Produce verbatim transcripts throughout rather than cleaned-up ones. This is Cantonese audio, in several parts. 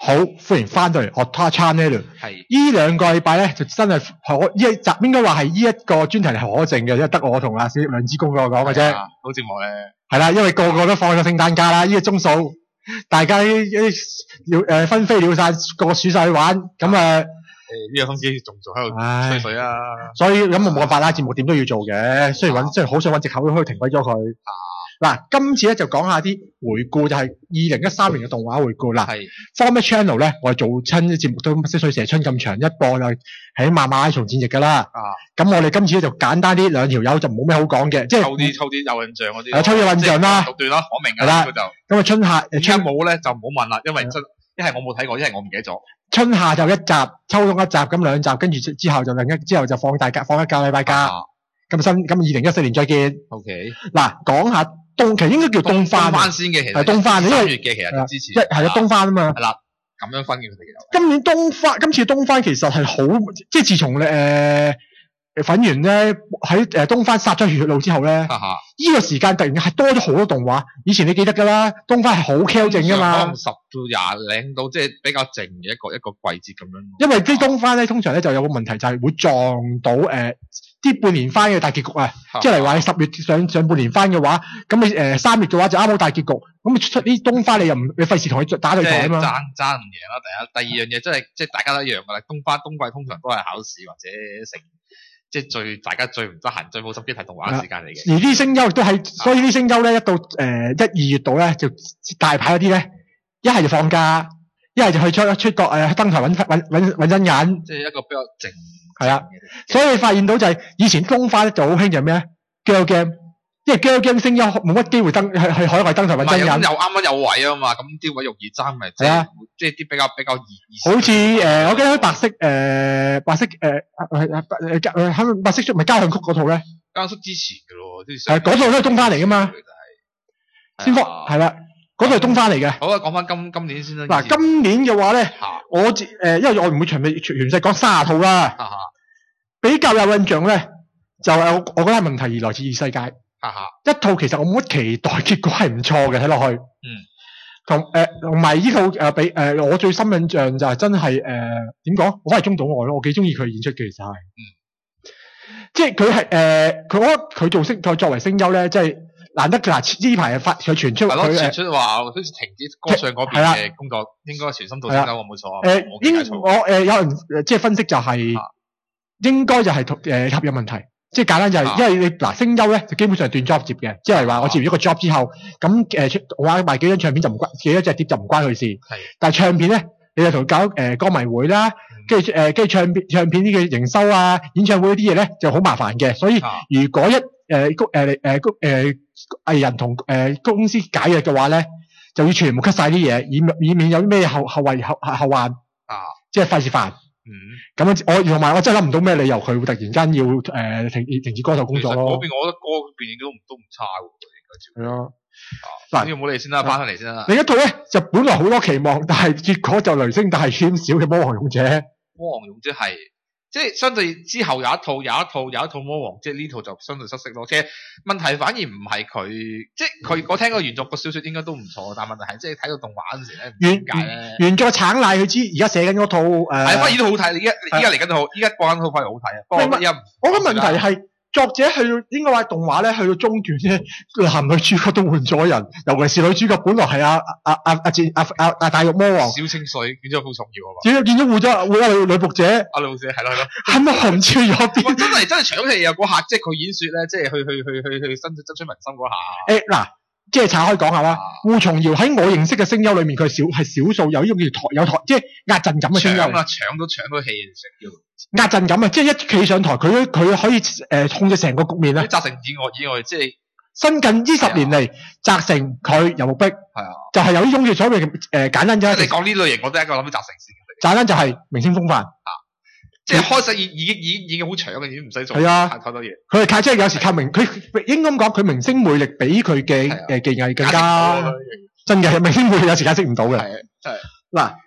好，歡迎翻到嚟 Ottawa Channel。 係呢兩個禮拜咧就真係可呢一集應該話係呢一個專題係可證嘅，因為得我同阿小梁子公嗰個講嘅啫。 好寂寞咧。 係啦，因為個個都放咗聖誕假啦，呢、這個鐘數，大家啲要誒分飛了晒，個個鼠晒去玩，咁啊。誒呢個風機仲仲喺度吹水啊！ 所以咁我冇辦法啦，節目點都要做嘅，雖然揾即係好想揾藉口可以停鬼咗佢。嗱，今次咧就講下啲回顧，就係二零一三年嘅動畫回顧啦。係 Format Channel 咧，我哋做親啲節目都即係水蛇春咁長，一播就喺馬馬拉松戰役㗎啦。啊，咁我哋今次咧就簡單啲，兩條友就冇咩好講嘅，即係抽啲抽啲有印象嗰啲。係抽啲印象啦，讀段啦，我明㗎啦。咁啊春夏誒春冇咧就唔好問啦，因為真一係我冇睇過，一係我唔記得咗。春夏就一集，秋冬一集，咁兩集，跟住之後就另一之後就放大假，放一個禮拜假。咁新咁二零一四年再見。OK。嗱，講下冬，其實應該叫冬番。冬番先嘅，其實係冬番，因為三月嘅其實之前。一係啊，冬番啊嘛。係啦，咁樣分嘅佢哋其實。今年冬番，今次冬番其實係好，即係自從誒粉圓咧喺誒冬番殺咗血路之後咧，呢個時間突然間係多咗好多動畫。以前你記得㗎啦，冬番係好 Q 靜㗎嘛。可能十到廿零到，即係比較靜嘅一個一個季節咁樣。因為啲冬番咧，通常咧就有個問題，就係會撞到誒啲半年番嘅大結局啊。即係例如話你十月上上半年番嘅話，咁你誒三月嘅話就啱好大結局。咁你出啲冬番你又唔你費事同佢打對台啊嘛。爭爭唔贏啦，第一。第二樣嘢即係即係大家都一樣㗎啦。冬番冬季通常都係考試或者成。即係最大家最唔得閒、最冇心機睇動畫嘅時間嚟嘅。而啲聲優亦都係，所以啲聲優咧一到誒一二月度咧，就大牌嗰啲咧，一係就放假，一係就去出出國誒登台揾揾揾揾真人。即係一個比較靜。係啊，所以你發現到就係、是、以前冬番咧就好興就係咩咧 girl game， 因為 girl game 聲優冇乜機會登去去海外登台揾真人。又啱啱有位啊嘛，咁啲位容易爭咪。係啊。即係啲比較比較易，好似誒、呃，我記得白色誒、呃，白色誒誒誒誒，喺白色出咪交響曲嗰套咧？交響曲之前嘅咯，係嗰套都係冬番嚟噶嘛？先鋒係啦，嗰套係冬番嚟嘅。好啊，講翻今今年先啦。嗱，今年嘅話咧，我誒、呃，因為我唔會全全全世講卅套啦，比較有印象咧，就係我我覺得係問題兒來自異世界。一套其實我冇乜期待，結果係唔錯嘅，睇落去。嗯。同誒同埋呢套誒俾誒我最深印象就係真係誒點講，我係中島愛咯，我幾中意佢演出嘅其實係，嗯，即係佢係誒佢我覺得佢做聲佢作為聲優咧，即係難得嗱呢排發佢傳出佢誒傳出話好似停止歌唱嗰邊嘅工作，應該全心做聲優我冇錯誒應我誒有人即係分析就係、是啊、應該就係誒合約問題。即係簡單就係、是啊，因為你嗱聲優咧就基本上係斷 job 接嘅，即係話我接完一個 job 之後，咁誒我話賣幾張唱片就唔關，幾多隻碟就唔關佢事。係。但係唱片咧，你就同搞誒、呃、歌迷會啦，跟住誒跟住唱片唱片呢個營收啊、演唱會呢啲嘢咧就好麻煩嘅。所以如果一誒公誒誒公誒藝人同誒、呃、公司解約嘅話咧，就要全部 cut 晒啲嘢，以以免有啲咩後後遺後後患。啊。即係費事煩。嗯，咁樣我同埋我真係諗唔到咩理由佢會突然間要誒、呃、停停止歌手工作咯。嗰邊我覺得歌邊都唔都唔差喎，應該照。係啊，嗱，要冇理先啦，翻返嚟先啦。另一套咧就本來好多期望，但係結果就雷聲大雨點小嘅《魔王勇者》。魔王勇者係即係相對之後有一套有一套有一套魔王，即係呢套就相對失色咯。其實問題反而唔係佢，即係佢我聽個原作個小說應該都唔錯，但係問題係即係睇到動畫嗰陣時咧，點解咧？原作橙賴佢知，而家寫緊嗰套誒，係反而都好睇。依家依家嚟緊套，依家播緊套反而好睇啊！不過我覺得問題係作者去到應該話動畫咧，去到中段咧，男女主角都換咗人，尤其是女主角本來係阿阿阿阿戰阿阿阿大玉魔王小清水，變咗好重要啊嘛！變咗變咗換咗換咗女女僕者，阿女僕者係咯係咯，係咪紅超咗啲？真係真係搶戲啊！嗰下即係佢演說咧，即係去去去去去爭爭取民心嗰下。誒嗱。即係拆開講下啦，胡松瑤喺我認識嘅聲優裏面，佢係少係少數有呢種叫台有台，即係壓陣感嘅聲優。搶啊！搶都搶到氣成叫壓陣感啊！即係一企上台，佢佢可以誒、呃、控制成個局面咧。澤成以外以外，即係新近呢十年嚟，澤成佢游木碧係啊，就係、是、有呢種叫所謂嘅誒簡單啫。你講呢類型，我都係一個諗起澤成先。簡單就係明星風範啊！即係開始已已經已經已經好長嘅，已經唔使做。係啊，太多嘢。佢係靠即係有時靠明，佢應該咁講，佢明星魅力比佢嘅誒技藝更加真嘅。明星魅力有時解釋唔到嘅。係啊，係嗱，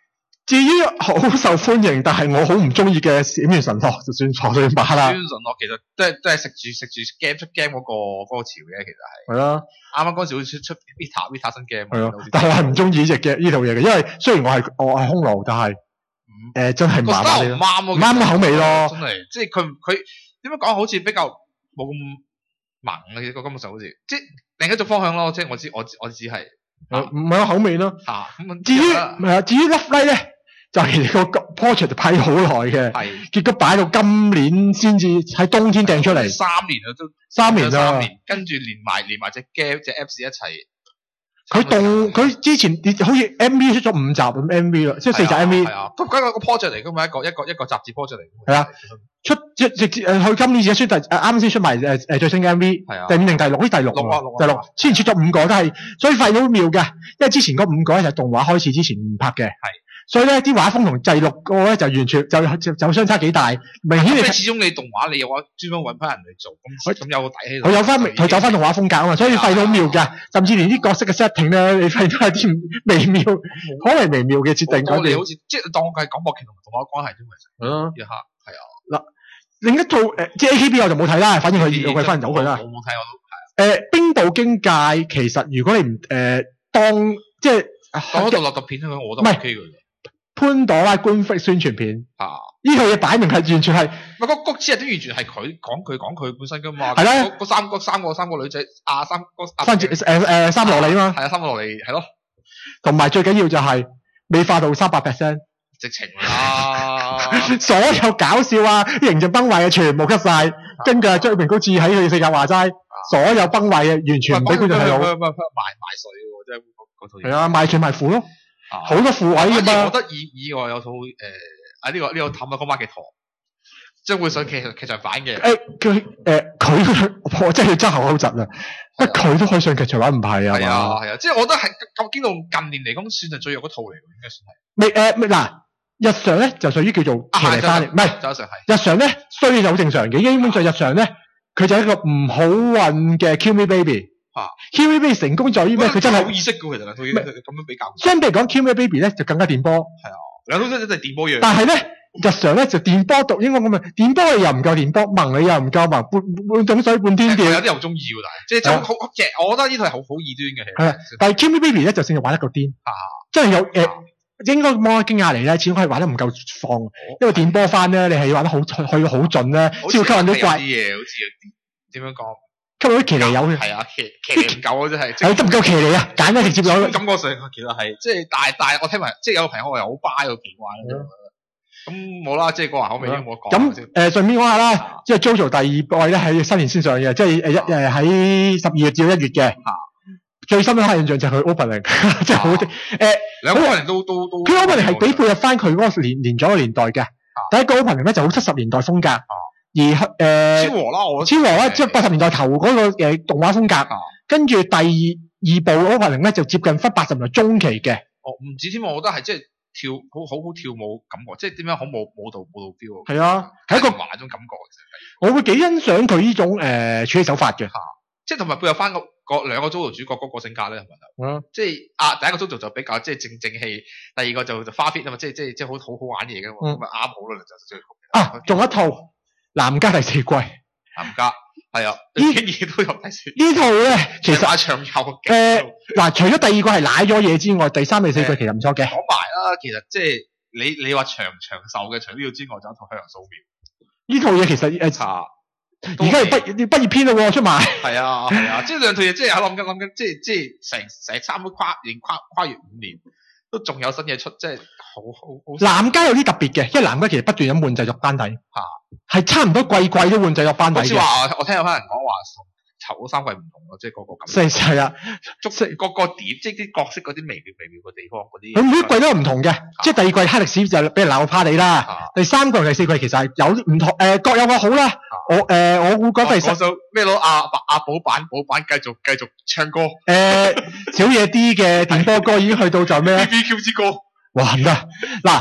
至於好受歡迎，但係我好唔中意嘅閃電神樂，就算錯對馬啦。 閃電神樂其實都係都係食住食住 game 出 game 嗰、那個嗰、那個潮嘅，其實係。係啦。 啱啱嗰陣時會出出 Vita Vita 新 game。 係咯。但係我係唔中意呢隻嘅呢套嘢嘅，因為雖然我係我係匈奴，但係誒、嗯呃、真係麻麻地咯。唔啱咯。唔啱嘅口味咯。 真係，即係佢佢點樣講？好似比較冇咁萌嘅個根本上好似，即係另一種方向咯。即係我知我我只係唔係有口味咯。 嚇、啊、咁。 至於係啊，至於 Love Live 咧。就係個 project 就批好耐嘅，結果擺到今年先至喺冬天掟出嚟， 三年啦都三年啦， 三年跟住連埋連埋隻 game 隻 Apps 一齊。 佢動佢之前好似 M V 出咗五集咁 M V 啦，即係四集 M V。 係啊，咁嗰個 project 嚟㗎嘛，一個一個一個雜誌 project 嚟。 係啊，出即直接誒，佢今年而家出第誒啱先出埋誒誒最新嘅 M V，第五定第六？呢第六喎，第六。之前出咗五個都係，所以發現好妙嘅，因為之前嗰五個咧就係動畫開始之前拍嘅。係。所以咧，啲畫風同第六個咧就完全就就就相差幾大，明顯你始終你動畫你有話專門揾翻人嚟做，咁咁有個底氣。 佢有翻佢走翻動畫風格啊嘛，所以發現好妙㗎，甚至連啲角色嘅 setting 咧，你發現都係啲微妙，可能微妙嘅設定。 我哋好似即係當佢係廣播劇同動畫關係啫嘛，其實。係咯。一刻係啊。 嗱，另一套誒即係 A K B 我就冇睇啦，反正佢佢翻走佢啦。 我冇睇我都係。誒， 冰島經界其實如果你唔誒當即係當獨立特片我覺得 OK 嘅。 潘朵拉官方宣傳片啊！ 呢套嘢擺明係完全係， 唔係個谷之日都完全係佢講佢講佢本身噶嘛。 係啦， 嗰三個三個三個女仔啊三個三誒誒三蘿莉啊嘛。 係啊，三個蘿莉係咯。 同埋最緊要就係美化到三百 percent， 直情啦。 所有搞笑啊、形象崩壞嘅全部 cut 晒，根據張明高志喺佢四格話齋，所有崩壞嘅完全唔俾觀眾睇到。 賣賣水喎，即係嗰套嘢。 係啊，賣全賣苦咯。好多副位㗎嘛！ 我覺得以以外有套誒啊呢個呢個探下嗰孖嘅堂，將會上劇劇場版嘅。誒佢誒佢我真係要爭口口窒啊！不佢都可以上劇場版唔係啊？ 係啊係啊，即係我覺得係咁見到近年嚟講算係最弱嗰套嚟嘅，應該算係。 未誒嗱，日常咧就屬於叫做騎呢翻嚟，唔係日常係。 日常咧衰就好正常嘅，基本上日常咧佢就係一個唔好運嘅 Kill Me Baby。啊 ！Kill Me Baby 成功在於咩？佢真係好意識嘅，其實佢咁樣比較。 相比嚟講，Kill Me Baby 咧就更加電波。 係啊，兩套都真係電波樣。 但係咧，日常咧就電波讀應該咁啊，電波你又唔夠電波，萌你又唔夠萌，半半桶水半天吊。 有啲人中意喎，但係即係好好嘅，我覺得呢套係好好異端嘅。 係啊，但係 Kill Me Baby 咧就成日玩得個癲。啊！真係有誒，應該摩驚訝嚟咧，始終係玩得唔夠放，因為電波翻咧，你係要玩得好去到好盡咧，先會吸引到怪。 啲嘢好似點樣講？ 吸引啲騎呢友嘅， 係啊，騎騎呢唔夠啊，真係， 係得唔夠騎呢啊？簡單直接有感覺上其實係即係，但係但係我聽埋，即係有個朋友我又好 buy 個奇怪啦。咁冇啦，即係個人口味已經冇得講。 咁誒，順便講下啦，即係 JoJo 第二季咧喺新年先上嘅，即係誒一誒喺十二月至到一月嘅。最深刻印象就係佢 opening，即係好啲。誒， 兩個 opening 都都都， 佢 opening 係幾配合翻佢嗰個年年咗嘅年代嘅。第一個 opening 咧就好七十年代風格。而誒， 超和啦，我超和啦，即係八十年代頭嗰個誒動畫風格。啊、跟住第二二部 opening 咧就接近翻八十年代中期嘅。 哦，唔止添，我覺得係即係跳好好好跳舞感覺，即係點樣好舞舞蹈舞蹈 feel。 係啊，係一個畫種感覺其實係。 我會幾欣賞佢呢種誒、呃、處理手法嘅。嚇、啊， 即係同埋配合翻個個兩個 JoJo 主角嗰個性格咧，係咪啊？即係啊，第一個 JoJo 就比較即係正正氣，第二個就就花 fit 啊嘛，即係即係即係好好好玩嘢嘅嘛，咁啊啱好啦就最。 啊，仲有一套。男家第四季， 男家係啊，呢啲嘢都有第四。 呢套咧其實長有誒嗱，除咗第二季係瀨咗嘢之外，第三、第四季其實唔錯嘅。 講埋啦，其實即係你你話長長壽嘅，除咗呢個之外，就一套《向陽素描》。 呢套嘢其實誒查，而家係畢要畢業篇啦喎，出埋。係啊係啊，即係兩套嘢，即係喺諗緊諗緊，即係即係成成差唔多跨年跨跨越五年。都仲有新嘢出，即係好好好。男家有啲特別嘅，因為男家其實不斷咁換製作班底，嚇係、啊、差唔多季季都換製作班底嘅。好似話，我聽有班人講話，頭嗰三季唔同咯，即係嗰個感覺。係係啊， 足色個個點，即係啲角色嗰啲微妙微妙嘅地方嗰啲。 佢每一季都有唔同嘅，啊、即係第二季黑歷史就俾人鬧趴地啦。啊、第三季、第四季其實係有唔同，誒、呃、各有個好啦。啊、我誒、呃、我會講第十。 咩佬阿阿寶版寶版繼續繼續唱歌。誒、 呃、少嘢啲嘅電波歌已經去到就咩 B B Q 之歌。 哇唔得嗱，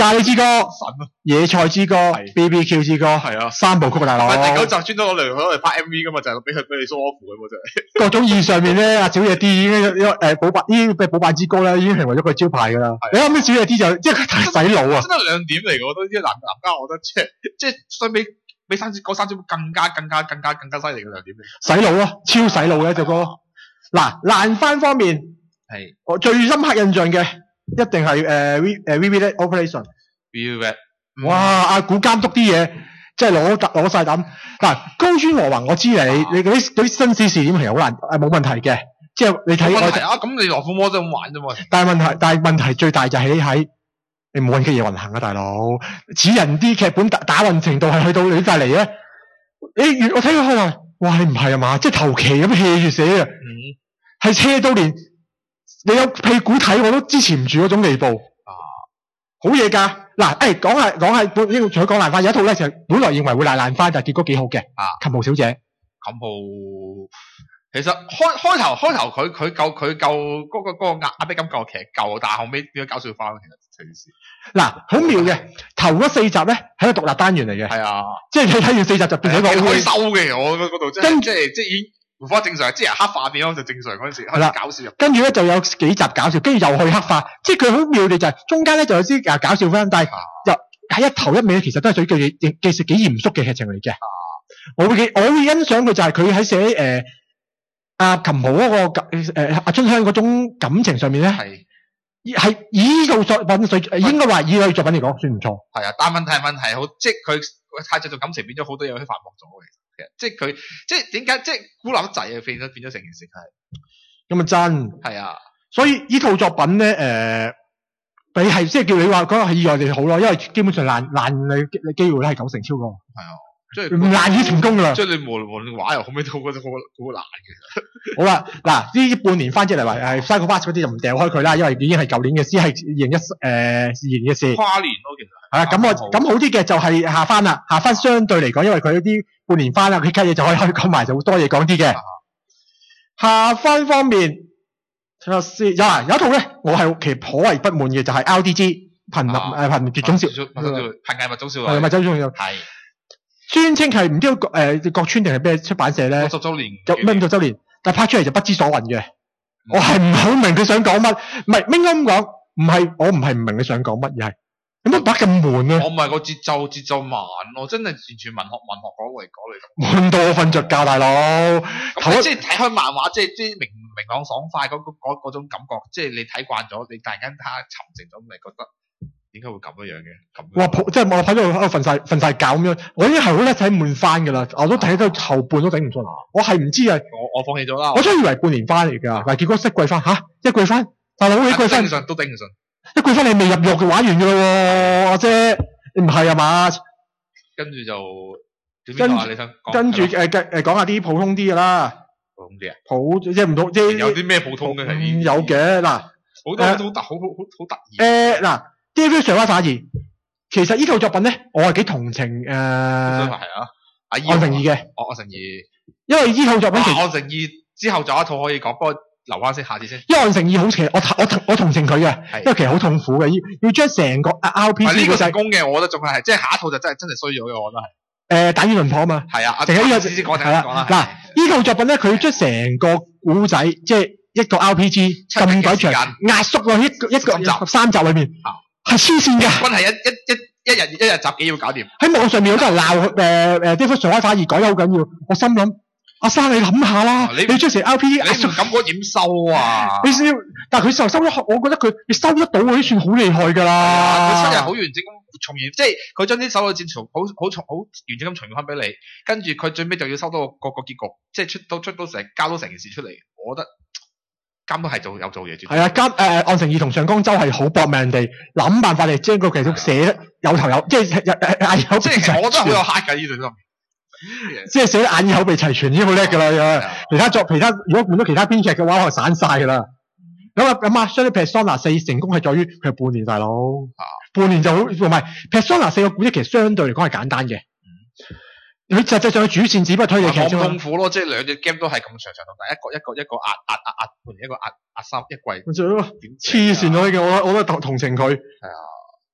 咖喱之歌、 神啊， 野菜之歌、B B Q 之歌， 係啊， 三部曲大佬。 第九集專登攞嚟攞嚟拍 M V 噶嘛，就係俾佢俾你 show off 嘅嘛，真係。 各種意義上面咧，阿小野 D 已經誒補辦呢啲咩補辦之歌咧，已經成為咗佢招牌噶啦。你諗起小野 D 就即係佢太洗腦啊！ 真係亮點嚟嘅，我覺得呢啲男男家，我覺得即係即係相比比三嗰三招更加更加更加更加犀利嘅亮點嚟。 洗腦咯，超洗腦嘅一隻歌。嗱，爛番方面係我最深刻印象嘅一定係誒 V 誒 V V Operation。V V 哇！阿古監督啲嘢真係攞攞曬膽。嗱，高川和宏我知你，你嗰啲嗰啲紳士視點其實好難誒冇問題嘅，即係你睇冇問題啊！咁你羅富魔都咁玩啫嘛。 但係問題，但係問題最大就係喺你冇揾嘅嘢運行啊，大佬。似人啲劇本打打運程度係去到你隔離咧，你越我睇佢開頭，哇！你唔係啊嘛，即係求其咁 hea 住寫啊，係、嗯、車到連你有屁股睇我都支持唔住嗰種地步。啊，好嘢㗎！嗱，誒講下講下，本呢除咗講爛番，有一套咧就本來認為會爛爛番，但係結果幾好嘅。啊，琴號小姐。 琴號其實開開頭開頭佢佢夠佢夠嗰個嗰個壓壓迫感夠，其實夠，但係後尾變咗搞笑化咯，其實成件事。嗱，好妙嘅，頭嗰四集咧係個獨立單元嚟嘅。係啊，即係你睇完四集就變咗一個可以收嘅，我嗰度即係即係即係已經回復正常，即係黑化變咗就正常嗰陣時開始搞笑。跟住咧就有幾集搞笑，跟住又去黑化，即係佢好妙地就係中間咧就有啲啊搞笑翻，但係就喺一頭一尾其實都係屬於幾幾幾幾嚴肅嘅劇情嚟嘅。我會我會欣賞佢就係佢喺寫誒阿琴豪嗰個誒阿春香嗰種感情上面咧，係係以呢套作品水應該話以佢作品嚟講算唔錯。係啊，但問題係問題好，即係佢太着重感情變咗好多嘢去反駁咗嘅。其實即係佢即係點解即係孤立得滯啊？變咗變咗成件事係咁啊真係啊！所以呢套作品咧誒，你係即係叫你話嗰個係意外地好咯，因為基本上爛爛嘅嘅機會咧係九成超過。係啊。即係唔難以成功噶啦，即係你無論無論畫又好咩都好，覺得好好難嘅。好啦，嗱呢半年番即嚟話係 Psycho Pass 嗰啲就唔掉開佢啦，因為已經係舊年嘅事，係二零一誒二零嘅事。跨年咯，其實係啊，咁我咁好啲嘅就係下番啦，下番相對嚟講，因為佢啲半年番啦，佢家嘢就可以可以講埋，就好多嘢講啲嘅。下番方面，睇下先，有啊有一套咧，我係其實頗為不滿嘅，就係 R D G 瀕臨誒瀕絕種少，瀕危物種少係咪周中少？係。宣稱係唔知個誒國村定係咩出版社咧？六十週年，有咩五十週年？但係拍出嚟就不知所云嘅。嗯、我係唔係好明佢想講乜？唔係應該咁講，唔係我唔係唔明你想講乜，而係點解拍咁悶啊？我唔係個節奏節奏慢咯，真係完全文學文學講嚟講嚟。悶到我瞓着覺，大佬。咁即係睇開漫畫，即係即係明明朗爽快嗰嗰嗰種感覺，即係你睇慣咗，你突然間睇下沉靜咗，咪覺得。點解會咁樣樣嘅？哇！即係我睇到喺度瞓晒瞓晒覺咁樣，我已經係好叻睇悶番噶啦，我都睇到後半都頂唔順。我係唔知啊，我我放棄咗啦。我真係以為半年番嚟噶，但係結果一季番吓，一季番，大佬一季番都頂唔順，一季番你未入獄嘅玩完噶啦，阿姐你唔係啊嘛？跟住就跟住你想跟住誒誒講下啲普通啲噶啦，普通啲啊？普即係唔到即係有啲咩普通嘅係有嘅嗱，好多好突好好好好突然誒嗱。D V 上畫反而，其實呢套作品咧，我係幾同情誒，係啊，岸誠二嘅，哦，岸誠二，因為呢套作品其實岸誠二之後仲有一套可以講，不過留翻先，下次先。因為岸誠二好似我我同我同情佢嘅，因為其實好痛苦嘅，要要將成個 R P G 呢個成功嘅，我覺得仲係，即係下一套就真係真係衰咗嘅，我覺得係。誒，打遠輪破啊嘛，係啊，定係呢個先先講定講啦。嗱，呢套作品咧，佢要將成個古仔，即係一個 R P G 咁鬼長，壓縮落一個一個集三集裏面。係黐線嘅，真係一一一一日一日集幾要搞掂。喺網上面有啲人鬧誒誒，啲上海反而改得好緊要。我心諗，阿生你諗下啦，你你將成 R P G 壓縮咁嗰點收啊？你先，但係佢收收咗，我覺得佢你收得到嗰啲算好厲害㗎啦。佢收入好完整咁重現，即係佢將啲手嘅戰場好好重好完整咁重現翻俾你，跟住佢最尾就要收到個個結局，即係出到出到成交到成件事出嚟，我覺得。監都係做有做嘢，係啊，監誒岸誠二同上江周係好搏命地諗辦法嚟將個劇情寫得有頭有，即係眼耳口鼻齊全。我覺得好有黑㗎呢度都，即係寫得眼耳口鼻齊全已經好叻㗎啦。其他作其他如果換咗其他編劇嘅話，可能散晒㗎啦。咁啊咁啊，相對 Persona 四成功係在於佢係半年大佬，半年就好，同埋 Persona 四個故事其實相對嚟講係簡單嘅。佢實際上嘅主線只不過推理劇啫嘛。痛苦咯，即係兩隻 game 都係咁長長到，但一個一個一個壓壓壓壓半年，一個壓壓三一季。咪就係咯，黐線咯呢個，我我都同同情佢。係啊，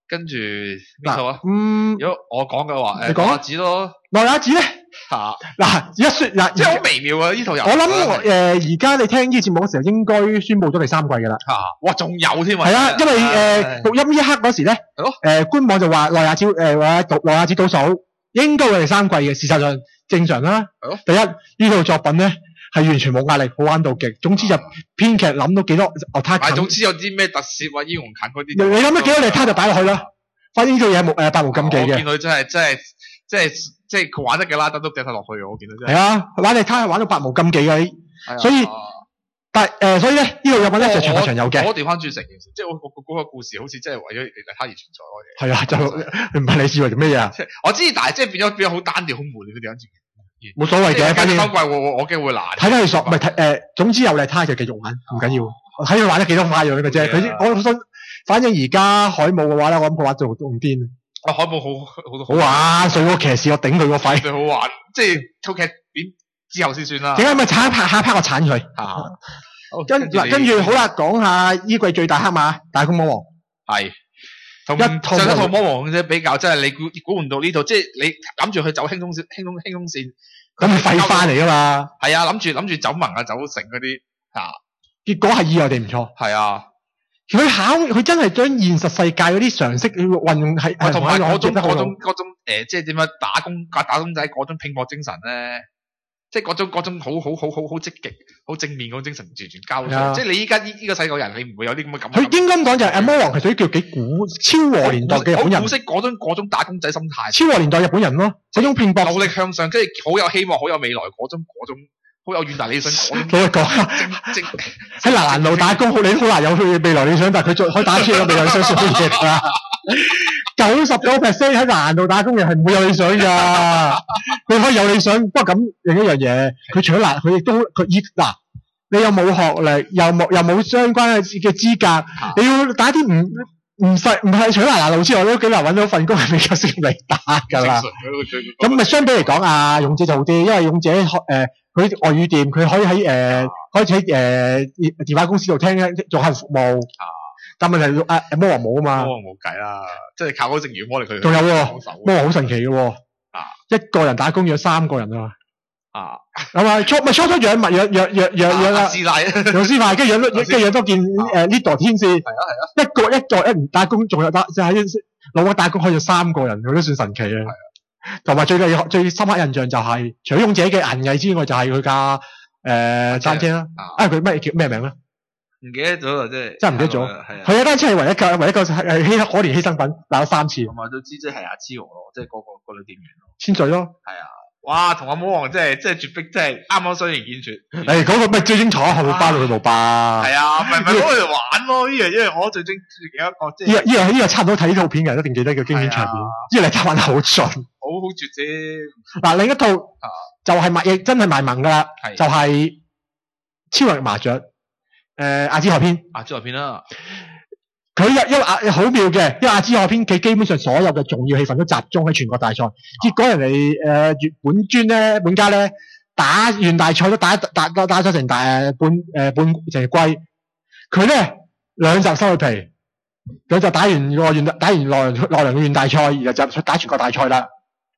跟住邊套啊？ 嗯， 如果我講嘅話， 你講諾亞子咯。 諾亞子咧嚇嗱，一説嗱， 即係好微妙啊！呢套遊我諗誒，而家你聽呢個節目嗰時候，應該宣佈咗第三季㗎啦。 嚇！哇，仲有添啊！ 係啊，因為誒錄音呢一刻嗰時咧， 係咯， 誒官網就話諾亞子誒話諾亞子倒數應該會第三季嘅，事實上正常啦。 係咯。 第一呢套作品咧係完全冇壓力，好玩到極。總之就編劇諗到幾多，哦，他近。 總之有啲咩特攝啊、英雄近嗰啲。 你諗到幾多，你他就擺落去啦。反正呢套嘢冇誒百無禁忌嘅。 我見佢真係真係即係即係佢玩得嘅啦，都都掟晒落去嘅。我見到真係。 係啊，玩你他係玩到百無禁忌嘅，所以但誒所以咧呢套作品咧就長長有嘅。 我調翻轉成件事，即係我我嗰個故事好似真係為咗嚟他而存在嗰嘢。係啊，就唔係你以為做咩嘢啊？ 我知，但係即係變咗變咗好單調、好悶嘅調翻轉。 冇所謂嘅，反正三季我我我驚會難。睇得佢爽，唔係睇誒，總之有你他就繼續玩，唔緊要。睇佢玩得幾多花樣嘅啫。佢我信，反正而家海姆嘅話咧，我諗佢玩做仲癲。 啊，海姆好好好玩，水果騎士我頂佢個肺。 最好玩，即係套劇片之後先算啦。 點解咪鏟一拍下一拍我鏟佢？啊，跟嗱跟住好啦，講下呢季最大黑馬大公魔王。 係。同一套上一套魔王啫，比較真係你估估唔到呢套，即係你諗住去走輕鬆線，輕鬆輕鬆線， 咁係廢翻嚟噶嘛？ 係啊，諗住諗住走盟啊，走成嗰啲啊， 結果係意外地唔錯。 係啊， 佢考佢真係將現實世界嗰啲常識運用係， 同埋嗰種嗰種嗰種誒，即係點樣打工打工仔嗰種拼搏精神咧。即係嗰種嗰種好好好好好積極、好正面嗰種精神，完全交出嚟。即係你依家呢呢個世界人，你唔會有啲咁嘅感覺。佢應該咁講就係《魔王》係屬於叫幾古超和年代嘅日本人。 好古式嗰種嗰種打工仔心態。 超和年代日本人咯，嗰種拼搏、 努力向上，即係好有希望、好有未來嗰種嗰種，好有遠大理想嗰種。 老實講，喺南蘭路打工，你都好難有佢未來理想，但係佢再可以打出個未來理想少啲嘢㗎。九十九 percent 喺難度打工嘅係唔會有理想㗎，佢可以有理想，不過咁另一樣嘢，佢除咗難，佢亦都佢依嗱，你又冇學歷，又冇又冇相關嘅嘅資格，你要打啲唔唔細唔係除咗難難路之外，都幾難揾到份工係比較適合你打㗎啦。咁咪相比嚟講啊，勇者就好啲，因為勇者學誒佢外語店，佢可以喺誒、呃、可以喺誒、呃、電話公司度聽做客服務。但問題啊，魔王冇啊嘛， 魔王冇計啦，即係靠嗰隻妖魔嚟佢。 仲有喎，魔王好神奇嘅喎， 啊， 一個人打工養三個人啊， 啊， 係咪初咪初初養物養養養養養啦，師奶，養師奶，跟住養多跟住養多件誒呢代天使，係啊係啊，一個一個一唔打工仲有打就係老闆打工可以養三個人，佢都算神奇啊。同埋最嘅最深刻印象就係，除咗勇者嘅銀藝之外，就係佢架誒單車啦，啊佢咩叫咩名咧？ 唔記得咗啦，即係真係唔記得咗。佢一單車係唯一個，唯一個係犧可憐犧牲品，打咗三次。 同埋都知即係阿千代咯，即係嗰個嗰女店員咯。 千歲咯。 係啊，哇！同阿魔王真係真係絕逼，真係啱啱相形見絀。 誒，嗰個咩最精彩後會包到佢部巴。係啊，咪咪攞嚟玩咯！呢樣因為我最精有一個即係。 呢呢樣呢個差唔多睇呢套片嘅人一定記得叫經典場面。呢個嚟玩得好盡。好好絕啫。 嗱，另一套就係賣亦真係賣萌㗎啦，就係超人麻雀。誒、呃、亞之海篇， 亞之海篇啦， 佢因因為亞好妙嘅，因為亞之海篇佢基本上所有嘅重要氣氛都集中喺全國大賽，啊、結果人哋誒粵本專咧本家咧打完大賽都打打打打咗成大半誒、呃、半成季，佢咧兩集收佢皮，兩集打完個縣打完內內良嘅縣大賽，然後就打全國大賽啦。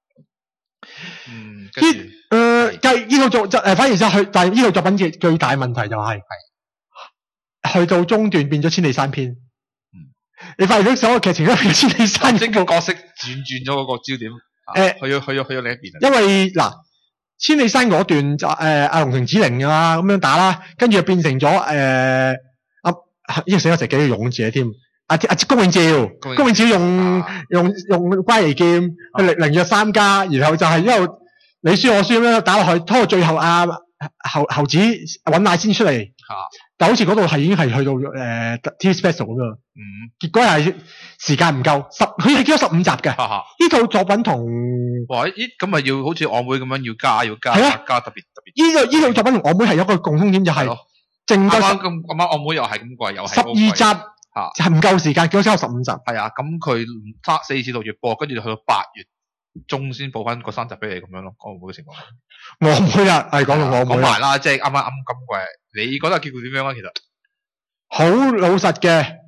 嗯， 跟住誒計呢套作就誒反而就去，但係呢套作品嘅最大問題就係、是。去到中段變咗千里山篇，嗯、你發現咗所有劇情都變咗千里山， 即個角色轉轉咗嗰個焦點，誒、呃，去咗去咗去咗另一邊。 因為嗱，千里山嗰段就誒阿龍庭子玲啊咁樣打啦，跟住就變成咗誒阿呢個死我成日記咗勇者添，阿阿宮永照，宮永照用、啊、用用龜梨劍去凌凌虐三家，然後就係因為你輸我輸咁樣打落去，拖到最後阿、啊、猴猴子搵奶先出嚟。啊但好似嗰度係已經係去到誒、呃、T V Special 咁樣，嗯，結果係時間唔夠，十佢係幾多十五集嘅，呢、啊、套作品同哇咦咁咪要好似我妹咁樣要加要加， 係啊， 加特別特別。 呢、這個呢套作品同我妹係有一個共通點就係、是，淨夠咁咁啱我妹又係咁貴，又係十二集嚇，係唔夠時間，結果先有十五集。係啊，咁佢三四次六月播，跟住就去到八月中先補翻嗰三集俾你咁樣咯，講我妹嘅情況。 我妹啊，係講到我妹。講埋啦，即係啱啱啱咁貴。你覺得結果點樣啊？其實好老實嘅，誒、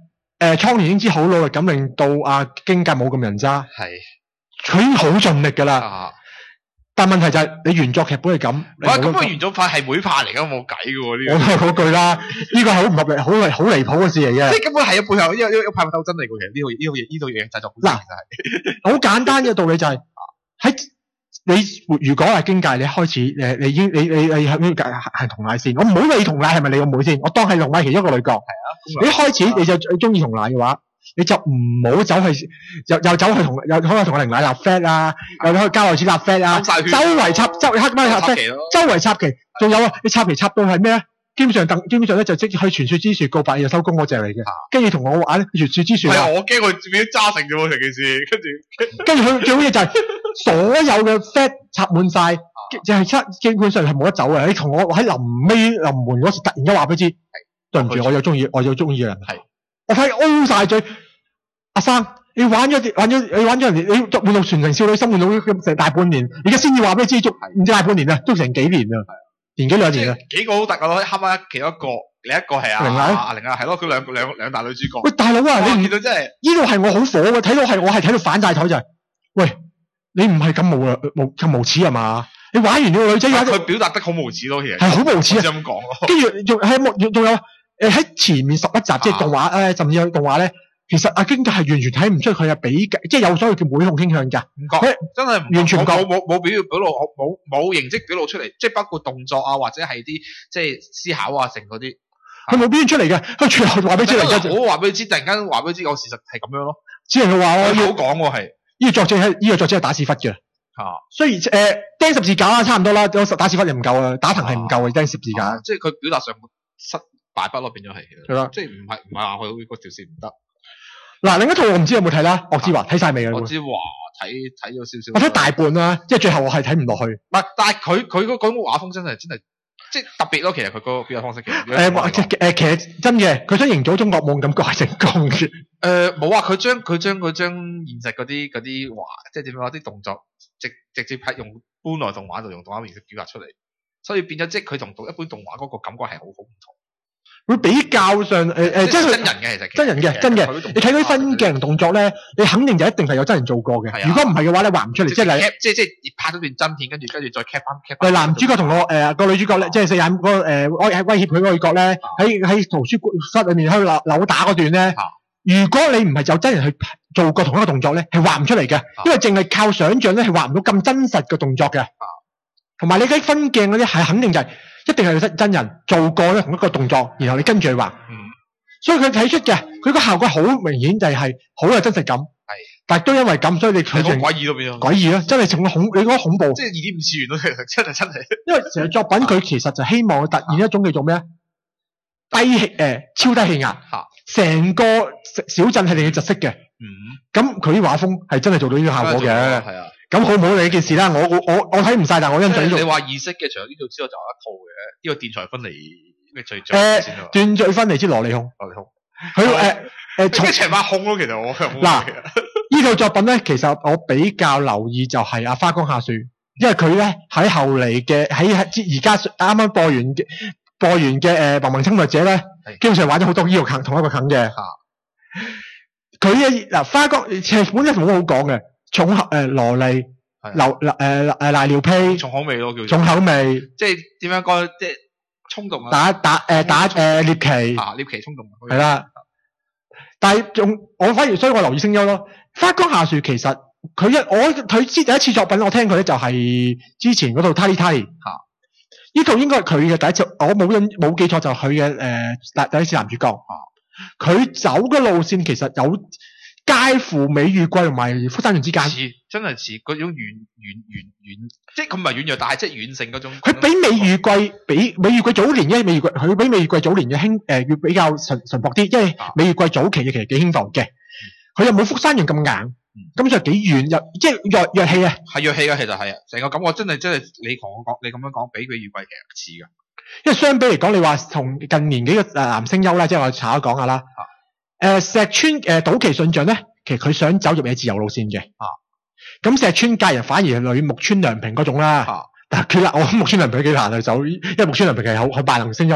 誒倉田英之好努力咁令到阿經格冇咁人渣， 係佢已經好盡力㗎啦。 啊但問題就係你原作劇本係咁， 喂咁個原作派係妹派嚟㗎，冇計㗎喎呢我都係嗰句啦，呢個係好唔合理、好離好離譜嘅事嚟嘅。 即係根本係啊背後呢個呢個派鬥爭嚟㗎，其實呢套呢套嘢呢套嘢製作嗱好簡單嘅道理就係喺你如果係經界，你開始誒你已經你你你係係同奶線，我唔好理同奶係咪你個妹先，我當係同奶其中一個女角。係啊，你一開始你就中意同奶嘅話。你就唔好走去，又又走去同又可能同阿玲奶立 fat 啊，又去交內錢立 fat 啊，周圍插周黑乜插 fat，周圍插旗，仲有啊，你插旗插到係咩咧？基本上鄧基本上咧就即去傳說之樹告白就收工嗰隻嚟嘅，跟住同我玩傳說之樹。係我驚佢變咗揸成咗成件事，跟住跟住佢最好嘢就係所有嘅 fat 插滿晒，就係七基本上係冇得走嘅。你同我喺臨尾臨門嗰時突然間話俾佢知，對唔住，我有中意我有中意嘅人。係。我睇 O 晒嘴，阿生，你玩咗玩咗你玩咗人哋，你玩到全城少女心玩到成大半年，而家先至話俾你知足唔知大半年啦，都成幾年啦，年幾兩年啦。 幾個好突咯，黑媽其中一個，另一個係阿阿玲啊，係咯，佢兩兩兩大女主角。 喂，大佬啊，你唔見到真係呢度係我好火嘅，睇到係我係睇到反晒台就係，喂，你唔係咁無無咁無恥係嘛？你玩完呢個女仔， 佢表達得好無恥咯，其實係好無恥啊！ 咁講咯。 跟住仲係仲有。誒喺前面十一集、啊、即係動畫咧，甚至有動畫咧，其實阿經格係完全睇唔出佢係比即係有所謂叫妹控傾向㗎。唔覺，真係完全唔覺，冇冇冇表表露，冇冇形跡表露出嚟，即係包括動作啊，或者係啲即係思考啊，成嗰啲，佢冇表現出嚟嘅。佢全部話俾你知嚟嘅。我話俾你知，突然間話俾你知，我事實係咁樣咯。只係佢話我要好講喎，係呢個作者係呢、呢個作者係打屎忽嘅。嚇、啊，雖然誒釘十字架啊，差唔多啦，打屎忽又唔夠啊，打藤係唔夠嘅釘十字架。啊、即係佢表達上失。敗筆咯，變咗係，係啦，即係唔係唔係話佢嗰條線唔得。嗱，另一套我唔知有冇睇啦，岳之華睇晒未啊？岳之華睇睇咗少少，我睇大半啦，即係最後我係睇唔落去。唔係，但係佢佢嗰種畫風真係真係即係特別咯。其實佢嗰個表達方式其實誒誒，其實真嘅，佢想營造一種噩夢感覺係成功嘅。誒冇啊，佢將佢將佢將現實嗰啲嗰啲畫，即係點樣啲動作直直接係用搬來動畫度用動畫形式表達出嚟，所以變咗即係佢同一般動畫嗰個感覺係好好唔同。會比較上誒誒，即係真人嘅其實真人嘅真嘅，你睇嗰啲分鏡動作咧，你肯定就一定係有真人做過嘅。如果唔係嘅話咧，畫唔出嚟。即係即係即係拍咗段真片，跟住跟住再 cap 翻 cap 翻。誒男主角同個誒個女主角咧，即係四眼嗰個誒威威脅佢嗰個女角咧，喺喺圖書室裏面喺度扭扭打嗰段咧。如果你唔係就真人去做過同一個動作咧，係畫唔出嚟嘅，因為淨係靠想像咧係畫唔到咁真實嘅動作嘅。同埋你嗰啲分鏡嗰啲係肯定就係。一定係真真人做過咧同一個動作，然後你跟住去畫，嗯、所以佢睇出嘅佢個效果好明顯就係係好有真實感。係，但係都因為咁，所以你佢成詭異咯，變咗詭異咯，真係成個恐，你覺得恐怖，即係二點五次元咯，其實真係真係。因為成日作品佢其實就希望突現一種叫做咩啊？低氣誒、呃、超低氣壓，成個小鎮係令你窒息嘅。嗯，咁佢啲畫風係真係做到呢個效果嘅。係啊。咁好唔好理呢件事啦？我我我我睇唔晒，但係我欣賞呢種。你話意識嘅，除咗呢度之外，就有一套嘅，呢、這個電財分離咩最最先啊？斷罪分離之蘿莉控。蘿莉控。佢誒誒，即係長髮控咯，其實我。嗱，呢套作品咧，其實我比較留意就係阿花江夏樹，因為佢咧喺後嚟嘅喺而家啱啱播完嘅播完嘅誒《萌萌侵略者》咧，基本上玩咗好多呢個坑同一個坑嘅。嚇。佢嘅嗱花江其實本身冇好講嘅。重口誒蘿莉，流誒誒瀨尿屁，重口味咯叫。重口味，即係點樣講？即係衝動啊！打打誒打誒獵奇，啊獵奇衝動。係啦，但係仲我反而所以我留意聲優咯。花江夏樹其實佢一我佢知第一次作品我聽佢咧就係之前嗰套 Tally Tally 嚇，呢套應該係佢嘅第一次，我冇印冇記錯就係佢嘅誒第第一次男主角嚇。佢走嘅路線其實有。介乎美玉貴同埋福山潤之間，似真係似嗰種軟軟軟軟，即係佢唔係軟弱，但係即係軟性嗰種。佢比美玉貴比美玉貴早年，因為美玉貴佢比美玉貴早年嘅輕誒要比較純純薄啲，因為美玉貴早期嘅其實幾輕薄嘅，佢又冇福山潤咁硬，咁就幾軟又即係弱弱氣啊，係弱氣啊，其實係啊，成個感覺真係真係你同我講，你咁樣講比美玉貴其實似噶，因為相比嚟講，你話同近年幾個誒男聲優啦，即係我查一講下啦。誒、呃、石川誒島崎駿象咧，其實佢想走入嘢自由路線嘅，啊，咁石川介人反而係女木村良平嗰種啦，啊，但係佢啦，我諗木村良平幾難去走，因為木村良平係好係萬能聲優嚟嘅，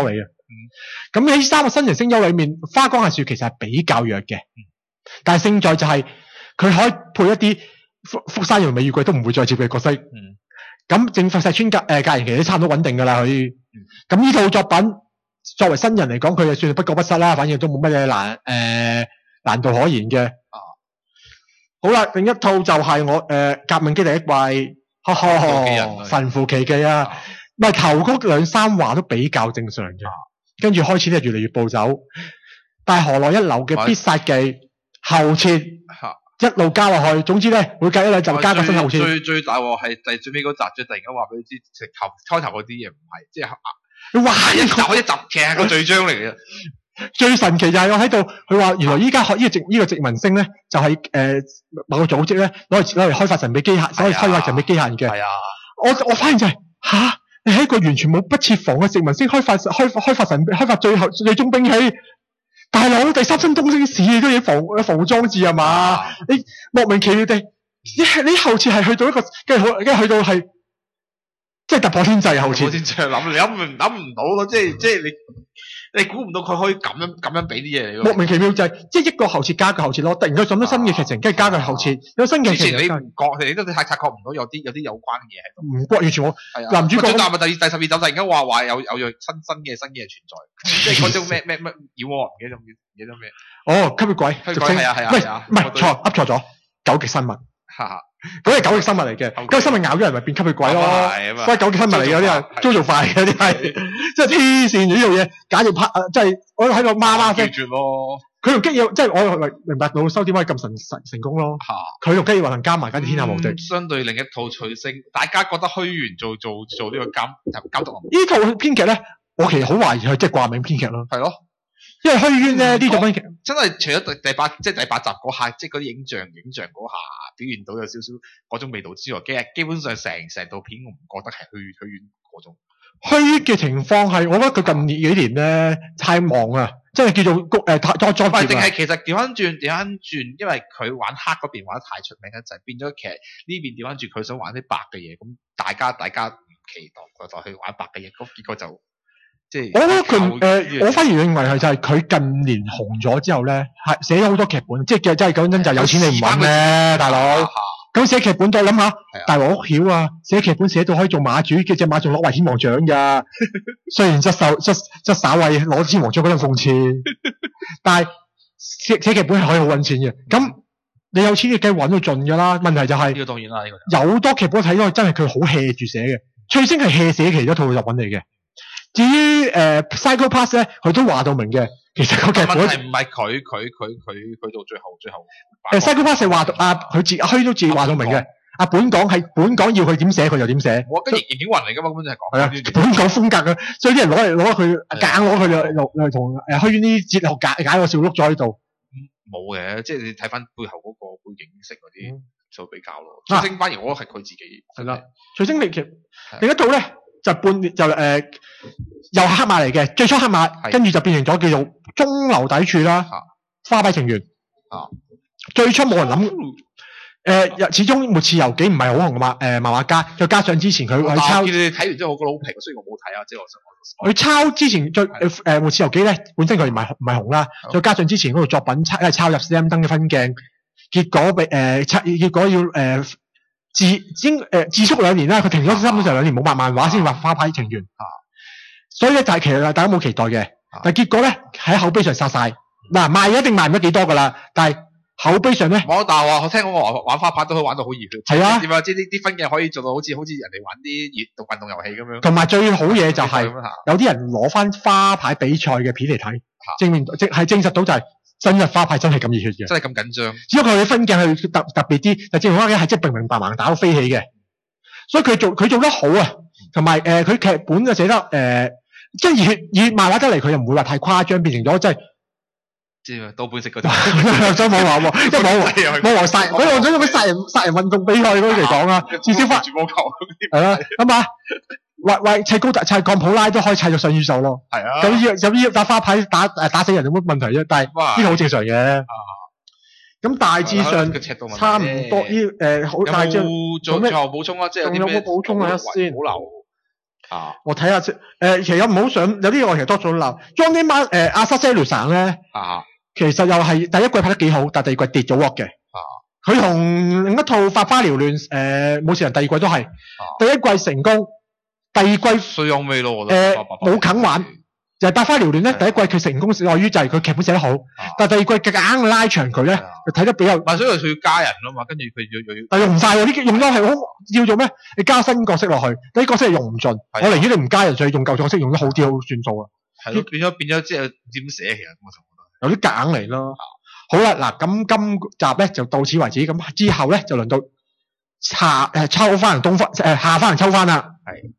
咁喺、嗯、三個新人聲優裏面，花江夏樹其實係比較弱嘅，嗯、但係勝在就係佢可以配一啲福福山陽美月季都唔會再接嘅角色。咁、嗯、正法石川格誒格言其實都差唔多穩定㗎啦，佢。咁呢、嗯、套作品作為新人嚟講，佢就算係不過不失啦，反正都冇乜嘢難誒、呃、難度可言嘅。啊、好啦，另一套就係我誒、呃、革命機第一季。呵呵，神乎其技啊！咪、啊、頭嗰兩三話都比較正常嘅，跟住、啊、開始咧越嚟越暴走，但係河內一流嘅必殺技後撤，啊、一路加落去，總之咧每隔一兩集加個新後撤。 最最大鑊係第最尾嗰集，最突然間話俾你知，直頭開頭嗰啲嘢唔係，即係你哇一集一集其實係個序章嚟嘅。 最神奇就係我喺度，佢話原來依家學呢個殖呢個殖民星咧，就係、是、誒、呃、某個組織咧攞嚟攞嚟開發神秘機械，攞嚟開發神秘機械人嘅。係啊，我我發現就係、是、吓，你喺一個完全冇不設防嘅殖民星開發開開發神秘開發最後最終兵器，大佬第三星東星市都要防防護裝置係嘛？啊、你莫名其妙地，你你後次係去到一個跟住好跟住去到係即係突破天際後次。 我先諗你諗唔諗唔到咯，即係即係你。你估唔到佢可以咁樣咁樣俾啲嘢你， 莫名其妙就係、是、即係一個後設加一個後設咯，突然間咁多新嘅劇情，跟住、啊、加個後設，有新嘅劇情。之前你唔覺，你都太察覺唔到有啲有啲有關嘅嘢喺度。唔覺完全我男主角。最大咪第第十二集突然間話話有有樣新新嘅新嘅存在，即係嗰種咩咩咩妖魔唔記得咗唔記得咩？哦，吸血鬼， 吸血鬼係啊係啊係啊， 唔係錯，噏錯咗，九極生物。嗰係九極生物嚟嘅，九極生物咬咗人咪變吸血鬼咯，嗰係九極生物嚟嘅啲人，租做快嘅啲係，即係黐線呢樣嘢，簡直拍，即係我喺度媽媽聲。 咯， 佢用機嘢，即係我明白到收點可以咁神神成功咯。佢用機嘢運行加埋，簡直天下無敵。 相對另一套取勝，大家覺得虛元做做做呢個監監督。 呢套編劇咧，我其實好懷疑佢即係掛名編劇咯。 係咯。 因為虛淵咧呢種編劇真係除咗第第八即係第八集嗰下，即係嗰啲影像影像嗰下表現到有少少嗰種味道之外，基基本上成成套片我唔覺得係虛虛淵嗰種。虛淵嘅情況係，我覺得佢近年幾年咧太忙啊，即係叫做谷誒多作。唔係，定係其實調翻轉調翻轉，因為佢玩黑嗰邊玩得太出名咧，就係變咗其實呢邊調翻轉佢想玩啲白嘅嘢，咁大家大家唔期待佢就去玩白嘅嘢，咁結果就。即係，我覺得佢誒、呃，我反而認為係就係佢近年紅咗之後咧，係寫咗好多劇本，即係真係講真就係有錢你唔揾咧，大佬。咁寫劇本再諗下，大王屋曉啊，寫劇本寫到可以做馬主，嘅隻馬仲攞埋天王獎㗎。雖然質受質質稍為攞天王獎嗰陣諷刺，但係寫寫劇本係可以好揾錢嘅。咁你有錢嘅梗係揾到盡㗎啦。問題就係、是，呢個當然啦，呢、這個有好多劇本睇到真係佢好 hea 住寫嘅。翠星係 hea 寫其中一套作品嚟嘅。至於誒、呃、Psycho Pass 咧，佢都話到明嘅。其實個劇本問題唔係佢佢佢佢佢到最後最後誒 Psycho Pass 係話到啊，佢自虛都自話到明嘅。阿本港係本港要佢點寫佢就點寫。我跟住刑警雲嚟㗎嘛，根本就係講。係啊，本港風格嘅，所以啲人攞嚟攞佢夾硬攞佢嚟嚟同誒虛淵啲哲學解解個笑碌咗喺度。冇嘅，即係你睇翻背後嗰個背景識嗰啲就比較咯。翠星反而我覺得係佢自己係啦。翠星另劇另一套咧。就半年就誒、呃、又係黑馬嚟嘅，最初黑馬，跟住就變成咗叫做中流砥柱啦。啊、花牌情緣啊，最初冇人諗誒、呃，始終末次遊記唔係好紅嘅嘛誒漫畫家，再加上之前佢佢抄，你睇完之後我覺得好平，雖然我冇睇啊，即係我想佢抄之前最誒誒末次遊記咧，本身佢唔係唔係紅啦，的再加上之前嗰個作品抄因為抄入 Slam 燈嘅分鏡，結果俾誒抄結果要誒。呃自應誒自縮兩年啦，佢停咗差唔多成兩年冇畫漫畫先畫花牌情緣，啊、所以咧就係其實大家冇期待嘅，啊、但係結果咧喺口碑上殺晒，嗱、啊、賣一定賣唔得幾多噶啦，但係口碑上咧，我但係話我聽講話玩花牌都可以玩到好熱血，係啊，點啊即係啲啲分鏡可以做到好似好似人哋玩啲熱動運動遊戲咁樣，同埋最好嘢就係、是、有啲人攞翻花牌比賽嘅片嚟睇，啊、證明即係證實到就係、是。真嘅花牌真係咁熱血嘅，真係咁緊張。只不過佢分鏡係特特別啲，但正如花牌係即係明明白白打到飛起嘅，所以佢做佢做得好啊。同埋誒，佢、呃、劇本就寫得誒、呃，即係熱血熱血漫畫得嚟，佢又唔會話太誇張，變成咗即係即係刀本色嗰啲。真冇話喎，即係冇話冇話殺，佢用咗用啲殺人殺人運動比賽嗰啲嚟講啊，至少花係啦，咁啊。喂喂，砌高達砌鋼普拉都可以砌到上宇宙咯。係啊。咁要咁要打花牌打誒打死人有乜問題啫？但係呢個好正常嘅。咁、啊、大致上差唔多呢誒好大張。有冇最後補充啊？即係有啲咩補充啊？先保留。 啊， 我睇下先。誒、呃，其實有唔好想，有啲我其實多咗鬧。Johnny Man 誒阿沙西魯省咧， 啊， 其實又係第一季拍得幾好，但第二季跌咗鑊嘅。 啊， 佢同另一套《發花繚亂》誒冇事人第二季都係、啊，第一季成功，第二季衰有味咯，我覺得。 誒冇啃玩。就係《百花繚亂》咧，第一季佢成功在於就係佢劇本寫得好，啊、但係第二季夾硬拉長佢咧，就睇得比較。 咪所以佢要加人啊嘛，跟住佢要又要。 但係用唔曬喎，啲用咗係好要做咩？你加新角色落去，啲角色係用唔盡。我寧願你唔加人，所以用舊角色用得好啲好算數啊。 係咯，變咗變咗，即係點寫其實我就覺得有啲夾硬嚟咯。好啦，嗱咁今集咧就到此為止，咁之後咧就輪到夏誒秋翻嚟東翻誒夏翻嚟秋翻啦。係。